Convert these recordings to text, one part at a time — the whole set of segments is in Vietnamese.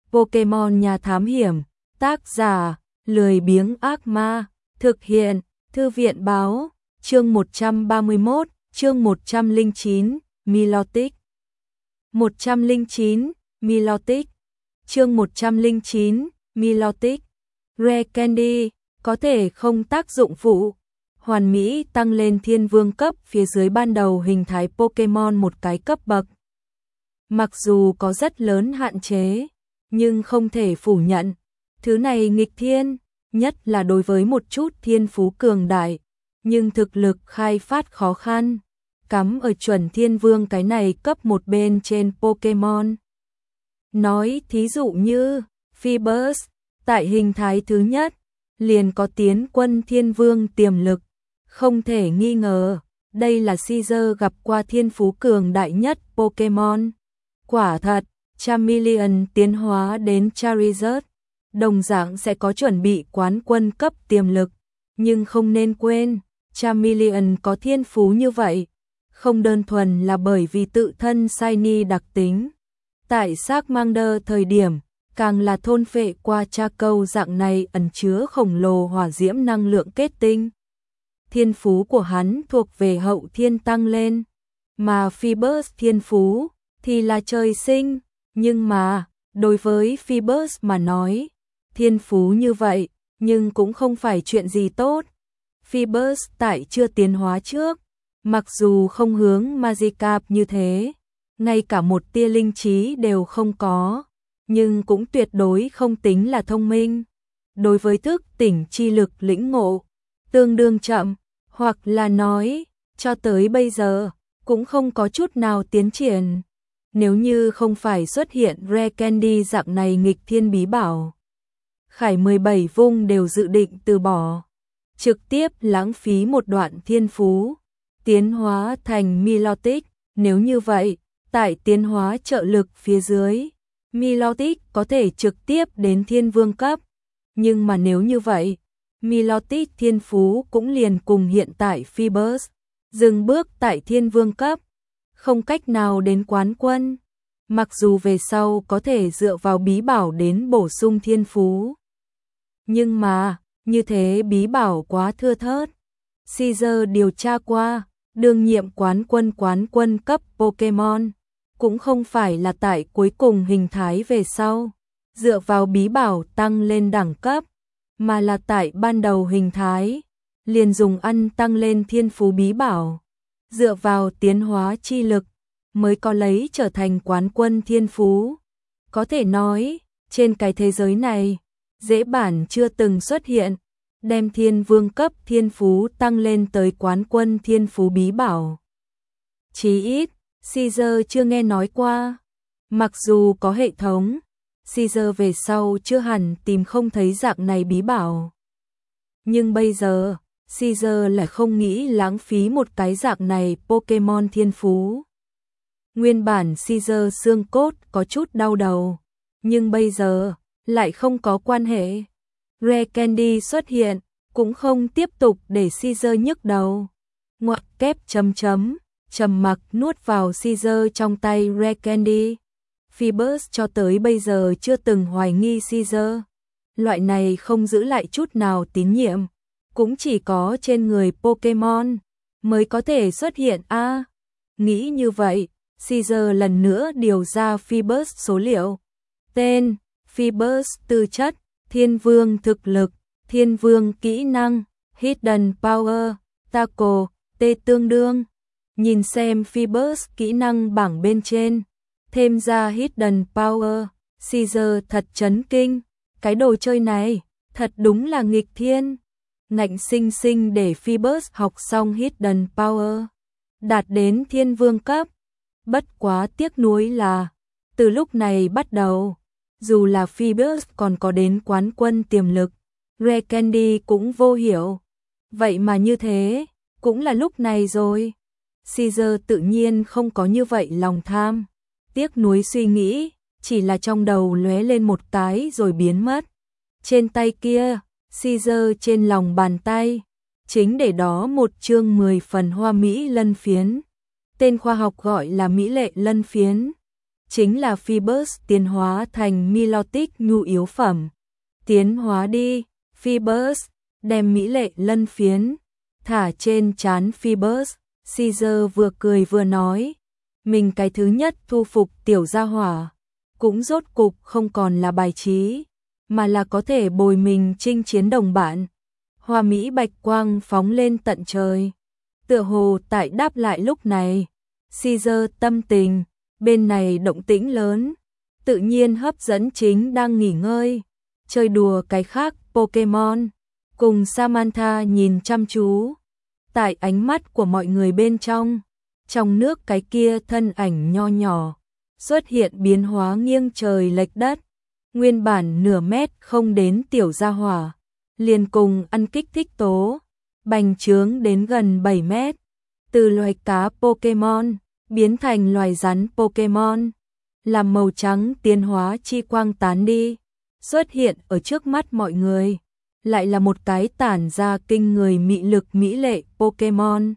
Pokemon Nhà Thám Hiểm, tác giả, lười biếng ác ma, thực hiện, Thư viện báo, chương 131, chương 109, Milotic. 109, Milotic. Chương 109, Milotic. Rare Candy, có thể không tác dụng phụ. Hoàn mỹ tăng lên thiên vương cấp phía dưới ban đầu hình thái Pokemon một cái cấp bậc. Mặc dù có rất lớn hạn chế, nhưng không thể phủ nhận, thứ này nghịch thiên, nhất là đối với một chút thiên phú cường đại, nhưng thực lực khai phát khó khăn, cắm ở chuẩn thiên vương cái này cấp một bên trên Pokemon. Nói thí dụ như Phoebus, tại hình thái thứ nhất, liền có tiến quân thiên vương tiềm lực, không thể nghi ngờ, đây là Caesar gặp qua thiên phú cường đại nhất Pokemon. Quả thật, Charmeleon tiến hóa đến Charizard, đồng dạng sẽ có chuẩn bị quán quân cấp tiềm lực, nhưng không nên quên, Charmeleon có thiên phú như vậy, không đơn thuần là bởi vì tự thân Shiny đặc tính. Tại Charmander thời điểm, càng là thôn phệ qua Charcoal dạng này ẩn chứa khổng lồ hỏa diễm năng lượng kết tinh. Thiên phú của hắn thuộc về hậu thiên tăng lên, mà Phoebus thiên phú thì là trời sinh, nhưng mà, đối với Phoebus mà nói, thiên phú như vậy, nhưng cũng không phải chuyện gì tốt. Phoebus tại chưa tiến hóa trước, mặc dù không hướng Magikarp như thế, ngay cả một tia linh trí đều không có, nhưng cũng tuyệt đối không tính là thông minh. Đối với thức tỉnh chi lực lĩnh ngộ, tương đương chậm, hoặc là nói, cho tới bây giờ, cũng không có chút nào tiến triển. Nếu như không phải xuất hiện Rare Candy dạng này nghịch thiên bí bảo, Khải 17 vung đều dự định từ bỏ, trực tiếp lãng phí một đoạn thiên phú, tiến hóa thành Milotic. Nếu như vậy, tại tiến hóa trợ lực phía dưới, Milotic có thể trực tiếp đến thiên vương cấp, nhưng mà nếu như vậy, Milotic thiên phú cũng liền cùng hiện tại Phoebus, dừng bước tại thiên vương cấp, không cách nào đến quán quân, mặc dù về sau có thể dựa vào bí bảo đến bổ sung thiên phú. Nhưng mà, như thế bí bảo quá thưa thớt. Caesar điều tra qua, đương nhiệm quán quân cấp Pokemon, cũng không phải là tại cuối cùng hình thái về sau, dựa vào bí bảo tăng lên đẳng cấp, mà là tại ban đầu hình thái, liền dùng ăn tăng lên thiên phú bí bảo, dựa vào tiến hóa chi lực, mới có lấy trở thành quán quân thiên phú. Có thể nói, trên cái thế giới này, dễ bản chưa từng xuất hiện, đem thiên vương cấp thiên phú tăng lên tới quán quân thiên phú bí bảo. Chí ít, Caesar chưa nghe nói qua. Mặc dù có hệ thống, Caesar về sau chưa hẳn tìm không thấy dạng này bí bảo. Nhưng bây giờ, Caesar lại không nghĩ lãng phí một cái dạng này Pokemon thiên phú. Nguyên bản Caesar xương cốt có chút đau đầu, nhưng bây giờ lại không có quan hệ. Rare Candy xuất hiện, cũng không tiếp tục để Caesar nhức đầu. Ngoặc kép trầm mặc nuốt vào Caesar trong tay Rare Candy. Phoebus cho tới bây giờ chưa từng hoài nghi Caesar. Loại này không giữ lại chút nào tín nhiệm, cũng chỉ có trên người Pokemon mới có thể xuất hiện a. Nghĩ như vậy, Caesar lần nữa điều ra Phoebus số liệu. Tên, Phoebus tư chất, thiên vương thực lực, thiên vương kỹ năng, hidden power, tackle, T tương đương. Nhìn xem Phoebus kỹ năng bảng bên trên, thêm ra hidden power, Caesar thật chấn kinh, cái đồ chơi này, thật đúng là nghịch thiên. Ngạnh sinh sinh để Phoebus học xong hidden power, đạt đến thiên vương cấp. Bất quá tiếc nuối là, từ lúc này bắt đầu, dù là Phoebus còn có đến quán quân tiềm lực, Rare Candy cũng vô hiểu. Vậy mà như thế, cũng là lúc này rồi. Caesar tự nhiên không có như vậy lòng tham. Tiếc nuối suy nghĩ, chỉ là trong đầu lóe lên một cái rồi biến mất. Trên tay kia, Caesar trên lòng bàn tay, chính để đó một chương 10 phần hoa mỹ lân phiến. Tên khoa học gọi là mỹ lệ lân phiến. chính là Phoebus tiến hóa thành Milotic nhu yếu phẩm. Tiến hóa đi, Phoebus, đem mỹ lệ lân phiến thả trên trán Phoebus. Caesar vừa cười vừa nói, mình cái thứ nhất thu phục tiểu gia hỏa, cũng rốt cục không còn là bài trí, mà là có thể bồi mình chinh chiến đồng bạn. Hoa mỹ bạch quang phóng lên tận trời, tựa hồ tại đáp lại lúc này. Caesar tâm tình, bên này động tĩnh lớn, tự nhiên hấp dẫn chính đang nghỉ ngơi, chơi đùa cái khác Pokemon, cùng Samantha nhìn chăm chú. Tại ánh mắt của mọi người bên trong nước cái kia thân ảnh nho nhỏ, xuất hiện biến hóa nghiêng trời lệch đất, nguyên bản nửa mét không đến tiểu gia hỏa, liền cùng ăn kích thích tố, bành trướng đến gần 7 mét, từ loài cá Pokemon, biến thành loài rắn Pokemon, làm màu trắng tiến hóa chi quang tán đi, xuất hiện ở trước mắt mọi người, lại là một cái tản ra kinh người mị lực mỹ lệ Pokemon.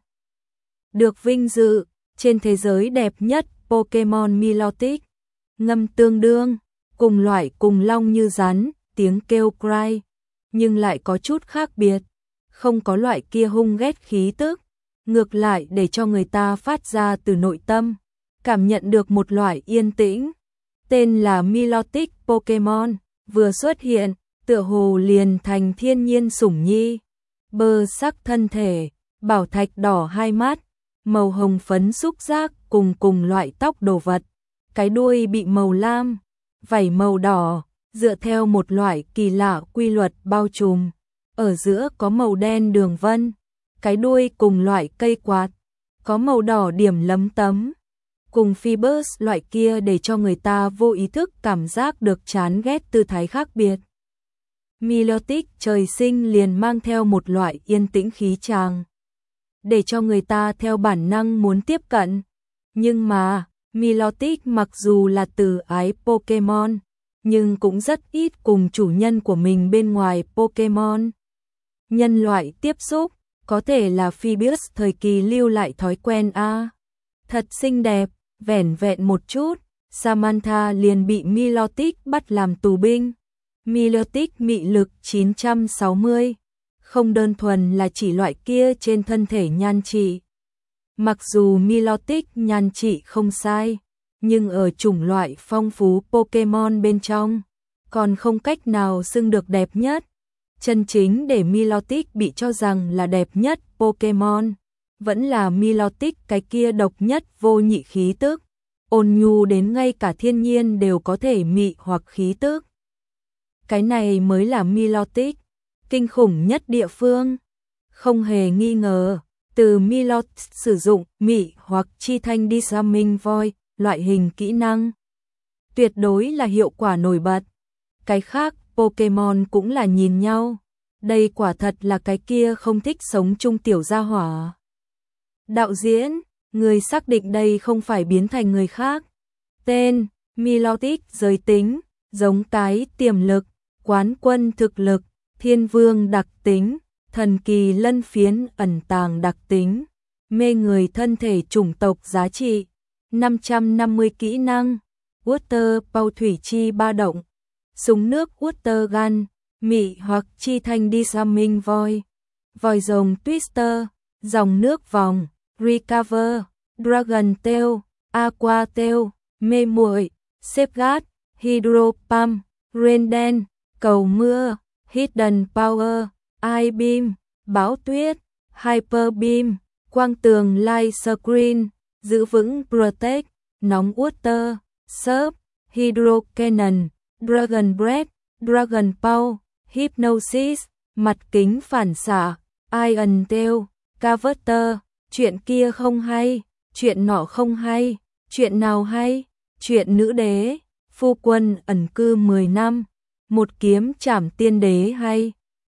Được vinh dự, trên thế giới đẹp nhất Pokemon Milotic, ngâm tương đương, cùng loại cùng long như rắn, tiếng kêu cry, nhưng lại có chút khác biệt, không có loại kia hung ghét khí tức, ngược lại để cho người ta phát ra từ nội tâm, cảm nhận được một loại yên tĩnh. Tên là Milotic Pokemon, vừa xuất hiện, tựa hồ liền thành thiên nhiên sủng nhi, bơ sắc thân thể, bảo thạch đỏ hai mắt, màu hồng phấn xúc giác cùng loại tóc đồ vật, cái đuôi bị màu lam, vảy màu đỏ, dựa theo một loại kỳ lạ quy luật bao trùm, ở giữa có màu đen đường vân, cái đuôi cùng loại cây quạt, có màu đỏ điểm lấm tấm, cùng Phoebus loại kia để cho người ta vô ý thức cảm giác được chán ghét tư thái khác biệt. Milotic trời sinh liền mang theo một loại yên tĩnh khí tràng, để cho người ta theo bản năng muốn tiếp cận. Nhưng mà, Milotic mặc dù là từ ái Pokemon, nhưng cũng rất ít cùng chủ nhân của mình bên ngoài Pokemon. Nhân loại tiếp xúc, có thể là Phoebus thời kỳ lưu lại thói quen a. Thật xinh đẹp, vẻn vẹn một chút, Samantha liền bị Milotic bắt làm tù binh. Milotic mị lực 960, không đơn thuần là chỉ loại kia trên thân thể nhan trị. Mặc dù Milotic nhan trị không sai, nhưng ở chủng loại phong phú Pokemon bên trong, còn không cách nào xưng được đẹp nhất. Chân chính để Milotic bị cho rằng là đẹp nhất Pokemon, vẫn là Milotic cái kia độc nhất vô nhị khí tức, ôn nhu đến ngay cả thiên nhiên đều có thể mị hoặc khí tức. Cái này mới là Milotic kinh khủng nhất địa phương. Không hề nghi ngờ, từ Milot sử dụng mị hoặc chi thanh Disarming Voice, loại hình kỹ năng, tuyệt đối là hiệu quả nổi bật. Cái khác Pokemon cũng là nhìn nhau, đây quả thật là cái kia không thích sống chung tiểu gia hỏa. Đạo diễn, người xác định đây không phải biến thành người khác. Tên, Milotic giới tính, giống cái tiềm lực, quán quân thực lực, thiên vương đặc tính, thần kỳ lân phiến ẩn tàng đặc tính, mê người thân thể chủng tộc giá trị, 550 kỹ năng, Water bao thủy chi ba động, súng nước Water gun, mị hoặc chi thanh Disarming Voice, vòi rồng Twister, dòng nước vòng, Recover, Dragon Tail, Aqua Tail, mê muội, Safeguard, Hydro Pump, Rain Dance, cầu mưa, Hidden Power, Eye Beam, bão tuyết, Hyper Beam, quang tường Light Screen, giữ vững Protect, nóng Water, Surf, Hydro Cannon, Dragon Breath, Dragon Paw, Hypnosis, mặt kính phản xạ, Iron Tail, Cavater, chuyện kia không hay, chuyện nọ không hay, chuyện nào hay, chuyện nữ đế, phu quân ẩn cư 10 năm, một kiếm trảm tiên đế hay.